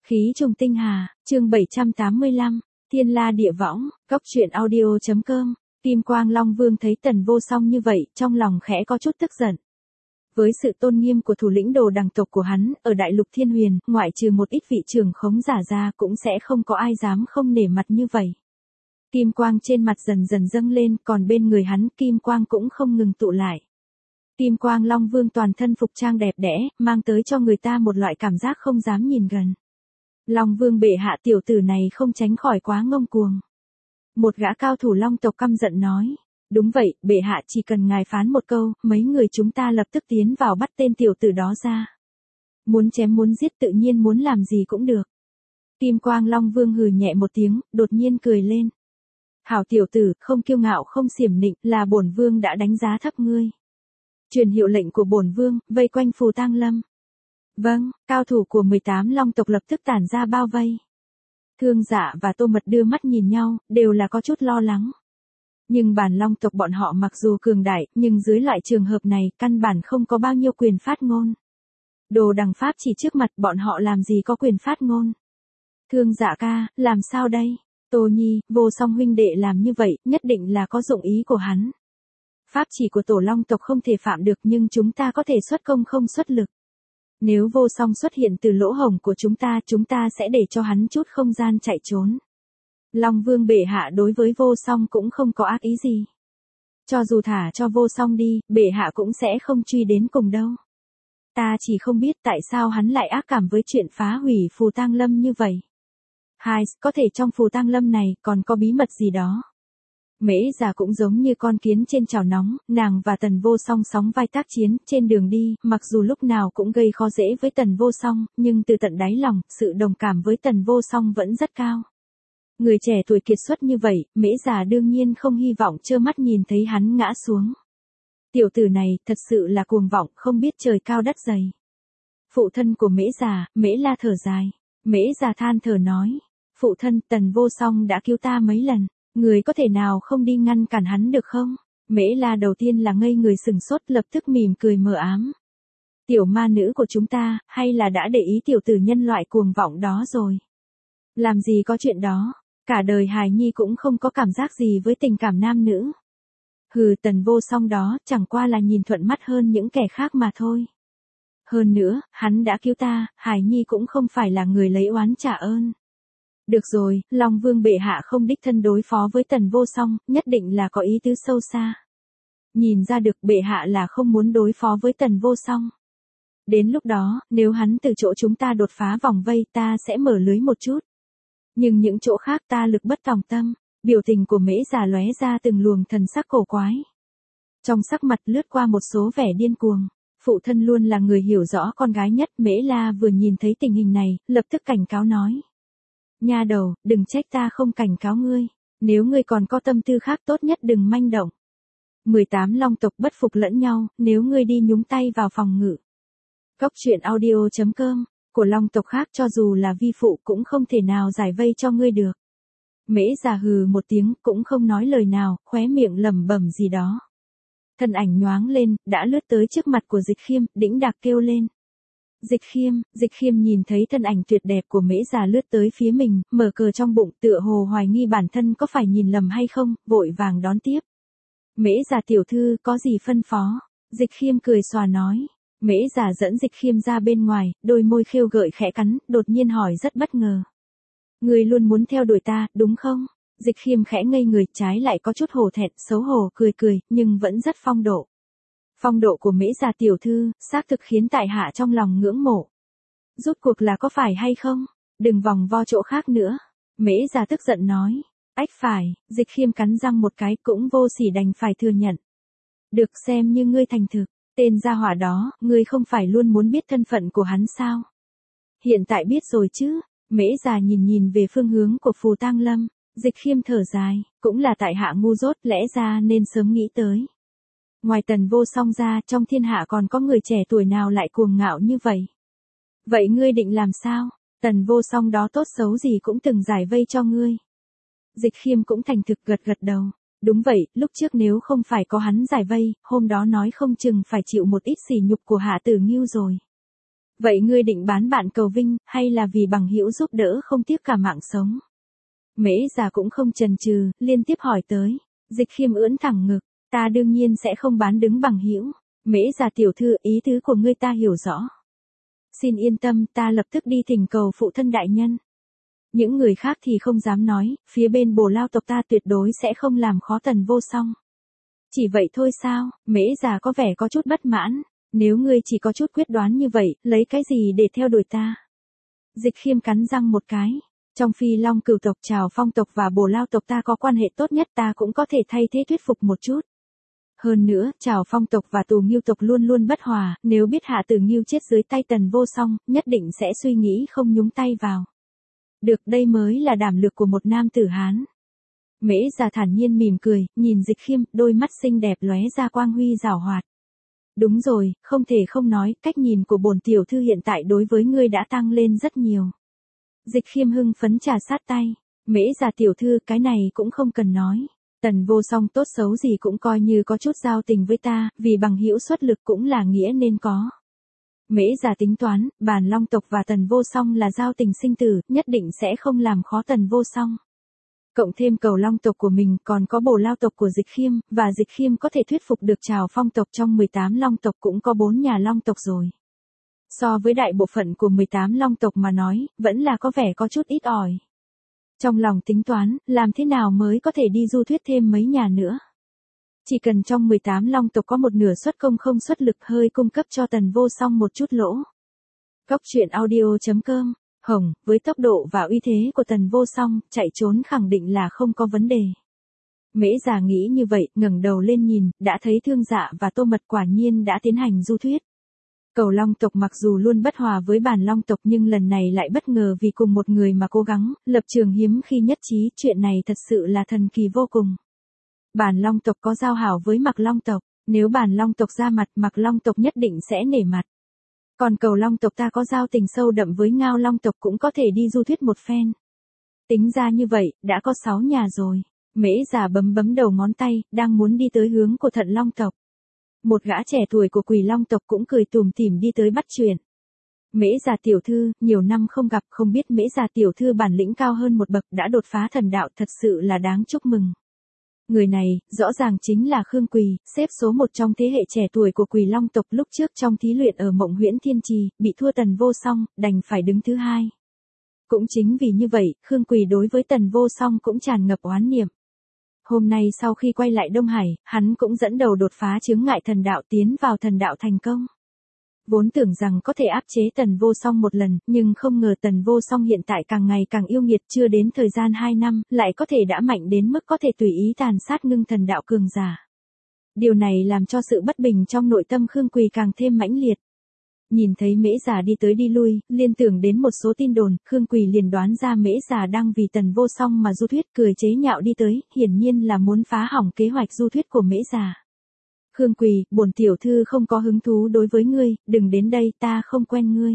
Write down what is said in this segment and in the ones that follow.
Khí trùng tinh hà, chương 785, Thiên La Địa Võng, Cốc truyện audio.com. Kim Quang Long Vương thấy Tần Vô Song như vậy, trong lòng khẽ có chút tức giận. Với sự tôn nghiêm của thủ lĩnh đồ đằng tộc của hắn, ở Đại Lục Thiên Huyền, ngoại trừ một ít vị trưởng khống giả ra cũng sẽ không có ai dám không nể mặt như vậy. Kim quang trên mặt dần dần dâng lên, còn bên người hắn kim quang cũng không ngừng tụ lại. Kim Quang Long Vương toàn thân phục trang đẹp đẽ, mang tới cho người ta một loại cảm giác không dám nhìn gần. Long Vương bệ hạ, tiểu tử này không tránh khỏi quá ngông cuồng. Một gã cao thủ Long tộc căm giận nói. Đúng vậy, bệ hạ, chỉ cần ngài phán một câu, mấy người chúng ta lập tức tiến vào bắt tên tiểu tử đó ra. Muốn chém muốn giết tự nhiên muốn làm gì cũng được. Kim Quang Long Vương hừ nhẹ một tiếng, đột nhiên cười lên. Hảo tiểu tử, không kiêu ngạo không xiểm nịnh, là bổn vương đã đánh giá thấp ngươi. Truyền hiệu lệnh của bổn vương, vây quanh Phù Tang Lâm. Vâng, cao thủ của 18 Long tộc lập tức tản ra bao vây. Thương Dạ và Tô Mật đưa mắt nhìn nhau, đều là có chút lo lắng. Nhưng bản Long tộc bọn họ mặc dù cường đại, nhưng dưới loại trường hợp này, căn bản không có bao nhiêu quyền phát ngôn. Đồ đằng pháp chỉ trước mặt bọn họ làm gì có quyền phát ngôn. Thương Dạ ca, làm sao đây? Tô Nhi, Vô Song huynh đệ làm như vậy, nhất định là có dụng ý của hắn. Pháp chỉ của tổ Long tộc không thể phạm được, nhưng chúng ta có thể xuất công không xuất lực. Nếu Vô Song xuất hiện từ lỗ hổng của chúng ta sẽ để cho hắn chút không gian chạy trốn. Long Vương bệ hạ đối với Vô Song cũng không có ác ý gì. Cho dù thả cho Vô Song đi, bệ hạ cũng sẽ không truy đến cùng đâu. Ta chỉ không biết tại sao hắn lại ác cảm với chuyện phá hủy Phù Tang Lâm như vậy. Hai, có thể trong Phù Tang Lâm này còn có bí mật gì đó. Mễ già cũng giống như con kiến trên chảo nóng, nàng và Tần Vô Song sóng vai tác chiến, trên đường đi, mặc dù lúc nào cũng gây khó dễ với Tần Vô Song, nhưng từ tận đáy lòng, sự đồng cảm với Tần Vô Song vẫn rất cao. Người trẻ tuổi kiệt xuất như vậy, Mễ già đương nhiên không hy vọng trơ mắt nhìn thấy hắn ngã xuống. Tiểu tử này, thật sự là cuồng vọng, không biết trời cao đất dày. Phụ thân của Mễ già, Mễ La thở dài. Mễ già than thở nói, phụ thân, Tần Vô Song đã cứu ta mấy lần. Người có thể nào không đi ngăn cản hắn được không? Mễ La đầu tiên là ngây người sừng sốt, lập tức mỉm cười mờ ám. Tiểu ma nữ của chúng ta, hay là đã để ý tiểu tử nhân loại cuồng vọng đó rồi? Làm gì có chuyện đó, cả đời hài nhi cũng không có cảm giác gì với tình cảm nam nữ. Hừ, Tần Vô Song đó, chẳng qua là nhìn thuận mắt hơn những kẻ khác mà thôi. Hơn nữa, hắn đã cứu ta, hài nhi cũng không phải là người lấy oán trả ơn. Được rồi, Long Vương bệ hạ không đích thân đối phó với Tần Vô Song, nhất định là có ý tứ sâu xa. Nhìn ra được bệ hạ là không muốn đối phó với Tần Vô Song. Đến lúc đó, nếu hắn từ chỗ chúng ta đột phá vòng vây, ta sẽ mở lưới một chút. Nhưng những chỗ khác ta lực bất tòng tâm. Biểu tình của Mễ già lóe ra từng luồng thần sắc cổ quái. Trong sắc mặt lướt qua một số vẻ điên cuồng. Phụ thân luôn là người hiểu rõ con gái nhất. Mễ La vừa nhìn thấy tình hình này, lập tức cảnh cáo nói. Nha đầu, đừng trách ta không cảnh cáo ngươi. Nếu ngươi còn có tâm tư khác tốt nhất đừng manh động. 18 Long tộc bất phục lẫn nhau, nếu ngươi đi nhúng tay vào phòng ngự. Cốc truyện audio.com, của Long tộc khác cho dù là vi phụ cũng không thể nào giải vây cho ngươi được. Mễ già hừ một tiếng, cũng không nói lời nào, khóe miệng lẩm bẩm gì đó. Thân ảnh nhoáng lên, đã lướt tới trước mặt của Dịch Khiêm, đĩnh đạc kêu lên. Dịch khiêm nhìn thấy thân ảnh tuyệt đẹp của Mễ già lướt tới phía mình, mở cờ trong bụng, tựa hồ hoài nghi bản thân có phải nhìn lầm hay không, vội vàng đón tiếp. Mễ già tiểu thư, có gì phân phó? Dịch Khiêm cười xòa nói. Mễ già dẫn Dịch Khiêm ra bên ngoài, đôi môi khêu gợi khẽ cắn, đột nhiên hỏi rất bất ngờ. Người luôn muốn theo đuổi ta, đúng không? Dịch Khiêm khẽ ngây người, trái lại có chút hổ thẹn, xấu hổ cười, nhưng vẫn rất phong độ. Phong độ của Mễ già tiểu thư, xác thực khiến tại hạ trong lòng ngưỡng mộ. Rút cuộc là có phải hay không? Đừng vòng vo chỗ khác nữa. Mễ già tức giận nói. Ách phải, Dịch Khiêm cắn răng một cái cũng vô sỉ đành phải thừa nhận. Được, xem như ngươi thành thực. Tên gia hỏa đó, ngươi không phải luôn muốn biết thân phận của hắn sao? Hiện tại biết rồi chứ? Mễ già nhìn về phương hướng của Phù Tang Lâm. Dịch Khiêm thở dài, cũng là tại hạ ngu dốt, lẽ ra nên sớm nghĩ tới. Ngoài Tần Vô Song ra, trong thiên hạ còn có người trẻ tuổi nào lại cuồng ngạo như vậy? Vậy ngươi định làm sao? Tần Vô Song đó tốt xấu gì cũng từng giải vây cho ngươi. Dịch Khiêm cũng thành thực gật đầu. Đúng vậy, lúc trước nếu không phải có hắn giải vây, hôm đó nói không chừng phải chịu một ít sỉ nhục của Hạ Tử Ngưu rồi. Vậy ngươi định bán bạn cầu vinh, hay là vì bằng hữu giúp đỡ không tiếc cả mạng sống? Mễ già cũng không chần chừ, liên tiếp hỏi tới. Dịch Khiêm ưỡn thẳng ngực, ta đương nhiên sẽ không bán đứng bằng hữu. Mễ già tiểu thư, ý tứ của ngươi ta hiểu rõ. Xin yên tâm, ta lập tức đi thỉnh cầu phụ thân đại nhân. Những người khác thì không dám nói, phía bên Bồ Lao tộc ta tuyệt đối sẽ không làm khó Tần Vô Song. Chỉ vậy thôi sao? Mễ già có vẻ có chút bất mãn. Nếu ngươi chỉ có chút quyết đoán như vậy, lấy cái gì để theo đuổi ta? Dịch Khiêm cắn răng một cái. Trong Phi Long Cửu tộc, Trảo Phong tộc và Bồ Lao tộc ta có quan hệ tốt nhất, ta cũng có thể thay thế thuyết phục một chút. Hơn nữa, Trảo Phong tộc và Tù Ngưu tộc luôn luôn bất hòa, nếu biết Hạ Tử Ngưu chết dưới tay Tần Vô Song, nhất định sẽ suy nghĩ không nhúng tay vào. Được, đây mới là đảm lược của một nam tử Hán. Mễ già thản nhiên mỉm cười, nhìn Dịch Khiêm, đôi mắt xinh đẹp lóe ra quang huy giảo hoạt. Đúng rồi, không thể không nói, cách nhìn của bổn tiểu thư hiện tại đối với ngươi đã tăng lên rất nhiều. Dịch Khiêm hưng phấn trà sát tay. Mễ già tiểu thư, cái này cũng không cần nói. Tần Vô Song tốt xấu gì cũng coi như có chút giao tình với ta, vì bằng hữu xuất lực cũng là nghĩa nên có. Mễ già tính toán, Bàn Long tộc và Tần Vô Song là giao tình sinh tử, nhất định sẽ không làm khó Tần Vô Song. Cộng thêm Cầu Long tộc của mình, còn có Bồ Lao tộc của Dịch Khiêm, và Dịch Khiêm có thể thuyết phục được Trảo Phong tộc, trong 18 Long tộc cũng có 4 nhà Long tộc rồi. So với đại bộ phận của 18 Long tộc mà nói, vẫn là có vẻ có chút ít ỏi. Trong lòng tính toán, làm thế nào mới có thể đi du thuyết thêm mấy nhà nữa. Chỉ cần trong 18 Long tộc có một nửa xuất công không xuất lực, hơi cung cấp cho Tần Vô Song một chút lỗ. Góc truyện audio.com. Hồng, với tốc độ và uy thế của Tần Vô Song, chạy trốn khẳng định là không có vấn đề. Mễ già nghĩ như vậy, ngẩng đầu lên nhìn, đã thấy Thương Dạ và Tô Mật quả nhiên đã tiến hành du thuyết. Cầu Long tộc mặc dù luôn bất hòa với Bàn Long tộc, nhưng lần này lại bất ngờ vì cùng một người mà cố gắng, lập trường hiếm khi nhất trí, chuyện này thật sự là thần kỳ vô cùng. Bàn Long tộc có giao hảo với Mạc Long tộc, nếu Bàn Long tộc ra mặt, Mạc Long tộc nhất định sẽ nể mặt. Còn Cầu Long tộc ta có giao tình sâu đậm với Ngao Long tộc, cũng có thể đi du thuyết một phen. Tính ra như vậy, đã có 6 nhà rồi. Mễ già bấm đầu ngón tay, đang muốn đi tới hướng của Thận Long tộc. Một gã trẻ tuổi của Quỷ Long tộc cũng cười tủm tỉm đi tới bắt chuyện. Mễ già tiểu thư, nhiều năm không gặp, không biết Mễ già tiểu thư bản lĩnh cao hơn một bậc, đã đột phá thần đạo, thật sự là đáng chúc mừng. Người này, rõ ràng chính là Khương Quỳ, xếp số 1 trong thế hệ trẻ tuổi của Quỷ Long tộc, lúc trước trong thí luyện ở Mộng Huyễn Thiên Trì, bị thua Tần Vô Song, đành phải đứng thứ 2. Cũng chính vì như vậy, Khương Quỳ đối với Tần Vô Song cũng tràn ngập oán niệm. Hôm nay sau khi quay lại Đông Hải, hắn cũng dẫn đầu đột phá chướng ngại thần đạo, tiến vào thần đạo thành công. Vốn tưởng rằng có thể áp chế Tần Vô Song một lần, nhưng không ngờ Tần Vô Song hiện tại càng ngày càng yêu nghiệt, chưa đến thời gian 2 năm, lại có thể đã mạnh đến mức có thể tùy ý tàn sát ngưng thần đạo cường giả. Điều này làm cho sự bất bình trong nội tâm Khương Quỳ càng thêm mãnh liệt. Nhìn thấy Mễ già đi tới đi lui, liên tưởng đến một số tin đồn, Khương Quỳ liền đoán ra Mễ già đang vì Tần Vô Song mà du thuyết, cười chế nhạo đi tới, hiển nhiên là muốn phá hỏng kế hoạch du thuyết của Mễ già. Khương Quỳ, bổn tiểu thư không có hứng thú đối với ngươi, đừng đến đây, ta không quen ngươi.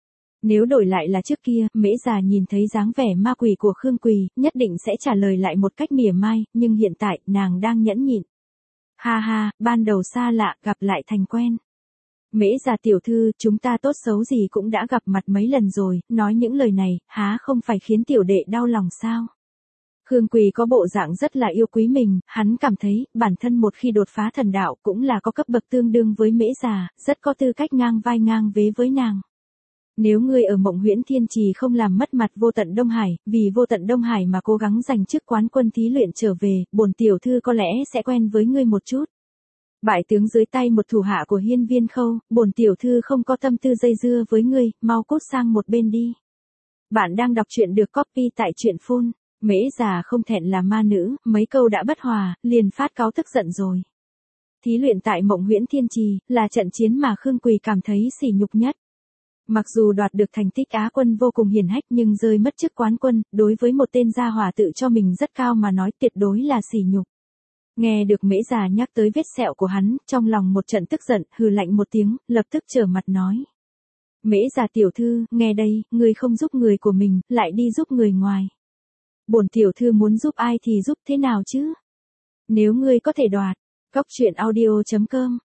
Nếu đổi lại là trước kia, Mễ già nhìn thấy dáng vẻ ma quỷ của Khương Quỳ, nhất định sẽ trả lời lại một cách mỉa mai, nhưng hiện tại, nàng đang nhẫn nhịn. Ha ha, ban đầu xa lạ, gặp lại thành quen. Mễ già tiểu thư, chúng ta tốt xấu gì cũng đã gặp mặt mấy lần rồi, nói những lời này, há không phải khiến tiểu đệ đau lòng sao? Khương Quỳ có bộ dạng rất là yêu quý mình, hắn cảm thấy, bản thân một khi đột phá thần đạo cũng là có cấp bậc tương đương với Mễ già, rất có tư cách ngang vai ngang vế với nàng. Nếu ngươi ở Mộng Huyễn Thiên Trì không làm mất mặt Vô Tận Đông Hải, vì Vô Tận Đông Hải mà cố gắng giành chức quán quân thí luyện trở về, bổn tiểu thư có lẽ sẽ quen với ngươi một chút. Bại tướng dưới tay một thủ hạ của Hiên Viên Khâu, bổn tiểu thư không có tâm tư dây dưa với ngươi, mau cút sang một bên đi. Bạn đang đọc truyện được copy tại truyện Full. Mễ già không thẹn là ma nữ, mấy câu đã bất hòa, liền phát cáu tức giận rồi. Thí luyện tại Mộng Huyễn Thiên Trì, là trận chiến mà Khương Quỳ cảm thấy sỉ nhục nhất. Mặc dù đoạt được thành tích Á quân vô cùng hiển hách, nhưng rơi mất chức quán quân, đối với một tên gia hỏa tự cho mình rất cao mà nói, tuyệt đối là sỉ nhục. Nghe được Mễ già nhắc tới vết sẹo của hắn, trong lòng một trận tức giận, hừ lạnh một tiếng, lập tức trở mặt nói. Mễ già tiểu thư, nghe đây, ngươi không giúp người của mình, lại đi giúp người ngoài. Bổn tiểu thư muốn giúp ai thì giúp, thế nào chứ? Nếu ngươi có thể đoạt. Góc truyện audio.com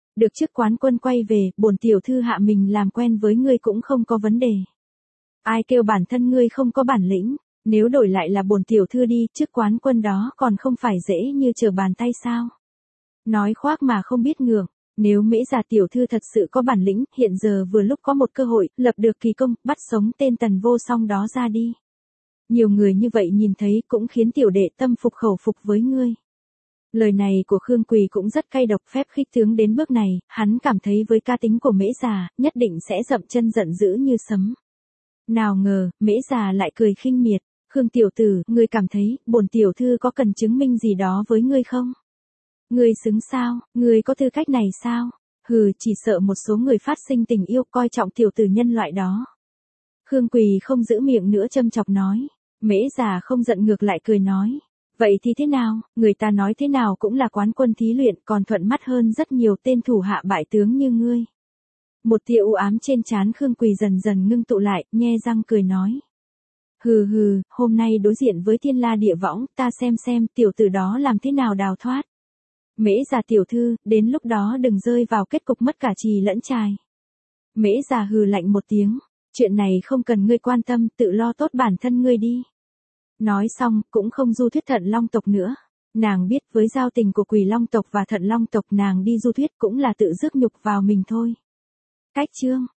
Được chức quán quân quay về, bổn tiểu thư hạ mình làm quen với ngươi cũng không có vấn đề. Ai kêu bản thân ngươi không có bản lĩnh, nếu đổi lại là bổn tiểu thư đi, chức quán quân đó còn không phải dễ như trở bàn tay sao? Nói khoác mà không biết ngượng, nếu Mễ Già tiểu thư thật sự có bản lĩnh, hiện giờ vừa lúc có một cơ hội, lập được kỳ công, bắt sống tên Tần Vô Song đó ra đi. Nhiều người như vậy nhìn thấy cũng khiến tiểu đệ tâm phục khẩu phục với ngươi. Lời này của Khương Quỳ cũng rất cay độc, phép khích tướng đến bước này, hắn cảm thấy với cá tính của Mễ Già, nhất định sẽ dậm chân giận dữ như sấm. Nào ngờ, Mễ Già lại cười khinh miệt, Khương tiểu tử, ngươi cảm thấy, bổn tiểu thư có cần chứng minh gì đó với ngươi không? Ngươi xứng sao, ngươi có tư cách này sao? Hừ, chỉ sợ một số người phát sinh tình yêu coi trọng tiểu tử nhân loại đó. Khương Quỳ không giữ miệng nữa châm chọc nói. Mễ Già không giận ngược lại cười nói. Vậy thì thế nào, người ta nói thế nào cũng là quán quân thí luyện còn thuận mắt hơn rất nhiều tên thủ hạ bại tướng như ngươi. Một tia u ám trên trán Khương Quỳ dần dần ngưng tụ lại, nhe răng cười nói. Hừ hừ, hôm nay đối diện với Thiên La Địa Võng, ta xem tiểu tử đó làm thế nào đào thoát. Mễ Già tiểu thư, đến lúc đó đừng rơi vào kết cục mất cả trì lẫn trài. Mễ Già hừ lạnh một tiếng, chuyện này không cần ngươi quan tâm, tự lo tốt bản thân ngươi đi. Nói xong, cũng không du thuyết Thận Long tộc nữa. Nàng biết với giao tình của Quỷ Long tộc và Thận Long tộc nàng đi du thuyết cũng là tự rước nhục vào mình thôi. Cách chương